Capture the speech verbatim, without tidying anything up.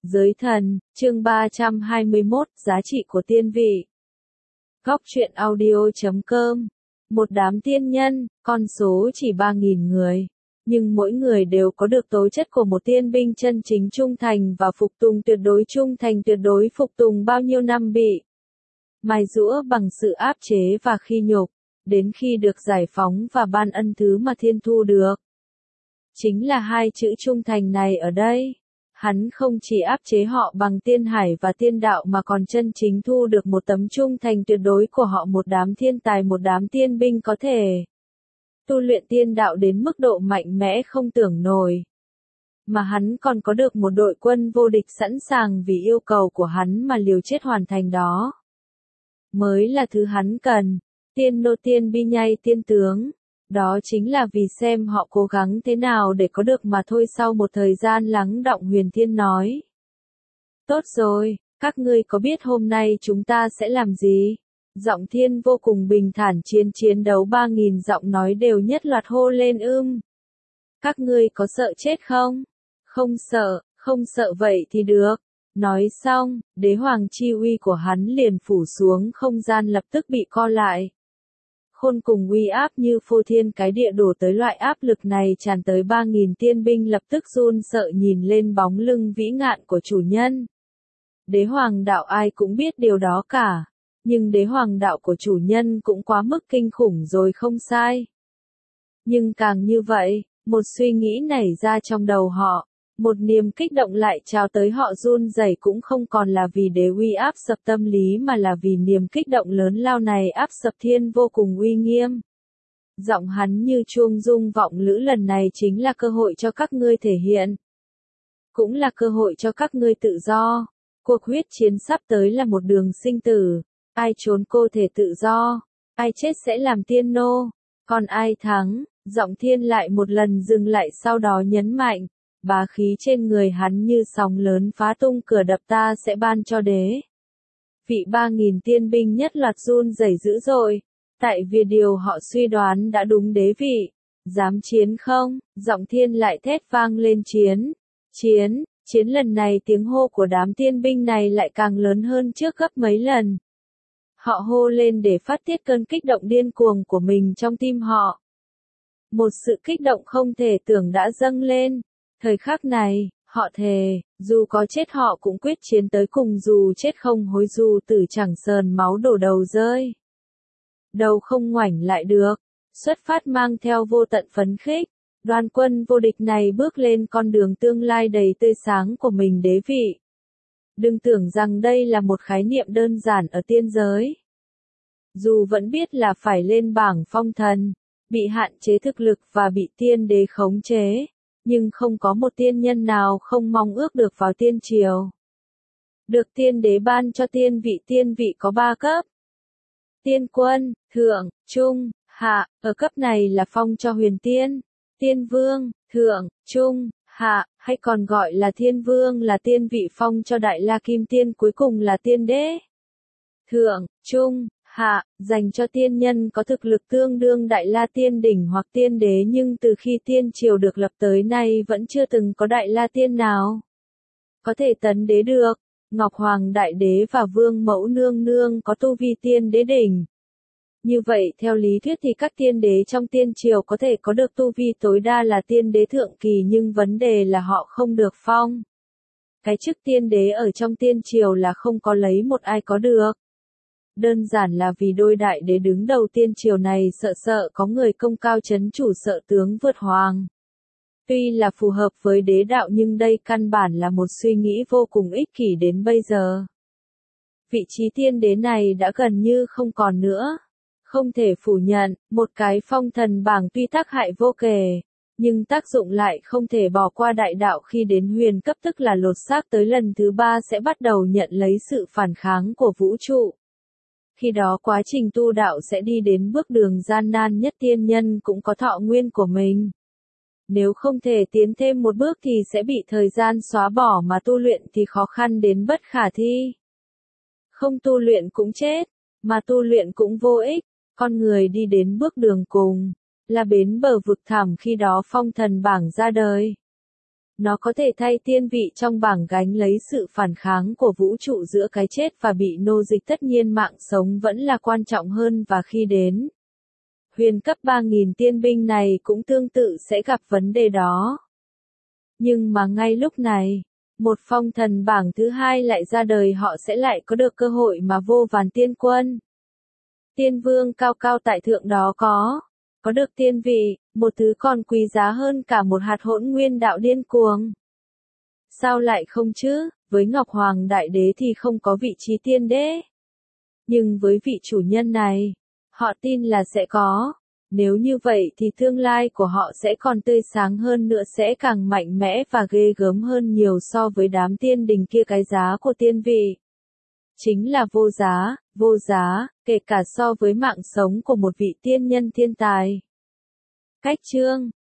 Giới thần, chương ba trăm hai mươi mốt, giá trị của tiên vị. Góc truyện audio chấm com. Một đám tiên nhân, con số chỉ ba nghìn người. Nhưng mỗi người đều có được tố chất của một tiên binh chân chính trung thành và phục tùng tuyệt đối trung thành tuyệt đối phục tùng bao nhiêu năm bị mài giũa bằng sự áp chế và khi nhục, đến khi được giải phóng và ban ân thứ mà thiên thu được. Chính là hai chữ trung thành này ở đây. Hắn không chỉ áp chế họ bằng tiên hải và tiên đạo mà còn chân chính thu được một tấm trung thành tuyệt đối của họ, một đám thiên tài, một đám tiên binh có thể tu luyện tiên đạo đến mức độ mạnh mẽ không tưởng nổi. Mà hắn còn có được một đội quân vô địch sẵn sàng vì yêu cầu của hắn mà liều chết hoàn thành đó. Mới là thứ hắn cần, tiên nô tiên bi nhai tiên tướng. Đó chính là vì xem họ cố gắng thế nào để có được mà thôi. Sau một thời gian lắng đọng, Huyền Thiên nói. Tốt rồi, các ngươi có biết hôm nay chúng ta sẽ làm gì? Giọng Thiên vô cùng bình thản. Chiến chiến đấu ba nghìn giọng nói đều nhất loạt hô lên ưm. Các ngươi có sợ chết không? Không sợ, không sợ vậy thì được. Nói xong, đế hoàng chi uy của hắn liền phủ xuống, không gian lập tức bị co lại. Khôn cùng uy áp như phô thiên cái địa đổ tới, loại áp lực này tràn tới ba nghìn tiên binh lập tức run sợ nhìn lên bóng lưng vĩ ngạn của chủ nhân. Đế hoàng đạo ai cũng biết điều đó cả, nhưng đế hoàng đạo của chủ nhân cũng quá mức kinh khủng rồi không sai. Nhưng càng như vậy, một suy nghĩ nảy ra trong đầu họ, một niềm kích động lại trào tới, họ run rẩy cũng không còn là vì đế uy áp sập tâm lý mà là vì niềm kích động lớn lao này áp sập thiên vô cùng uy nghiêm. Giọng hắn như chuông rung vọng lữ, lần này chính là cơ hội cho các ngươi thể hiện. Cũng là cơ hội cho các ngươi tự do. Cuộc huyết chiến sắp tới là một đường sinh tử. Ai trốn cô thể tự do, ai chết sẽ làm tiên nô. Còn ai thắng, giọng thiên lại một lần dừng lại, sau đó nhấn mạnh. Bá khí trên người hắn như sóng lớn phá tung cửa đập, ta sẽ ban cho đế vị ba nghìn tiên binh nhất loạt run rẩy dữ dội. Tại vì điều họ suy đoán đã đúng, đế vị. Dám chiến không? Giọng thiên lại thét vang lên. Chiến, chiến, chiến. Lần này tiếng hô của đám tiên binh này lại càng lớn hơn trước gấp mấy lần. Họ hô lên để phát tiết cơn kích động điên cuồng của mình trong tim họ. Một sự kích động không thể tưởng đã dâng lên. Thời khắc này, họ thề, dù có chết họ cũng quyết chiến tới cùng, dù chết không hối, dù tử chẳng sờn máu đổ đầu rơi. Đầu không ngoảnh lại được, xuất phát mang theo vô tận phấn khích, đoàn quân vô địch này bước lên con đường tương lai đầy tươi sáng của mình, đế vị. Đừng tưởng rằng đây là một khái niệm đơn giản ở tiên giới. Dù vẫn biết là phải lên bảng phong thần, bị hạn chế thực lực và bị tiên đế khống chế. Nhưng không có một tiên nhân nào không mong ước được vào tiên triều. Được tiên đế ban cho tiên vị. Tiên vị có ba cấp. Tiên quân, thượng, trung, hạ. Ở cấp này là phong cho huyền tiên. Tiên vương, thượng, trung, hạ, hay còn gọi là thiên vương là tiên vị phong cho đại la kim tiên, cuối cùng là tiên đế. Thượng, trung, hạ, dành cho tiên nhân có thực lực tương đương đại la tiên đỉnh hoặc tiên đế, nhưng từ khi tiên triều được lập tới nay vẫn chưa từng có đại la tiên nào có thể tấn đế được. Ngọc Hoàng Đại Đế và Vương Mẫu Nương Nương có tu vi tiên đế đỉnh. Như vậy theo lý thuyết thì các tiên đế trong tiên triều có thể có được tu vi tối đa là tiên đế thượng kỳ, nhưng vấn đề là họ không được phong. Cái chức tiên đế ở trong tiên triều là không có lấy một ai có được. Đơn giản là vì đôi đại đế đứng đầu tiên triều này sợ sợ có người công cao chấn chủ, sợ tướng vượt hoàng. Tuy là phù hợp với đế đạo nhưng đây căn bản là một suy nghĩ vô cùng ích kỷ đến bây giờ. Vị trí tiên đế này đã gần như không còn nữa. Không thể phủ nhận, một cái phong thần bảng tuy tác hại vô kể, nhưng tác dụng lại không thể bỏ qua. Đại đạo khi đến huyền cấp tức là lột xác tới lần thứ ba sẽ bắt đầu nhận lấy sự phản kháng của vũ trụ. Khi đó quá trình tu đạo sẽ đi đến bước đường gian nan nhất, tiên nhân cũng có thọ nguyên của mình. Nếu không thể tiến thêm một bước thì sẽ bị thời gian xóa bỏ, mà tu luyện thì khó khăn đến bất khả thi. Không tu luyện cũng chết, mà tu luyện cũng vô ích. Con người đi đến bước đường cùng, là bến bờ vực thẳm, khi đó phong thần bảng ra đời. Nó có thể thay tiên vị trong bảng gánh lấy sự phản kháng của vũ trụ giữa cái chết và bị nô dịch, tất nhiên mạng sống vẫn là quan trọng hơn, và khi đến huyền cấp ba nghìn tiên binh này cũng tương tự sẽ gặp vấn đề đó. Nhưng mà ngay lúc này, một phong thần bảng thứ hai lại ra đời, họ sẽ lại có được cơ hội mà vô vàn tiên quân, tiên vương cao cao tại thượng đó có, có được tiên vị, một thứ còn quý giá hơn cả một hạt hỗn nguyên đạo điên cuồng. Sao lại không chứ, với Ngọc Hoàng Đại Đế thì không có vị trí tiên đế. Nhưng với vị chủ nhân này, họ tin là sẽ có. Nếu như vậy thì tương lai của họ sẽ còn tươi sáng hơn nữa, sẽ càng mạnh mẽ và ghê gớm hơn nhiều so với đám tiên đình kia. Cái giá của tiên vị chính là vô giá, vô giá, kể cả so với mạng sống của một vị tiên nhân thiên tài. Cách chương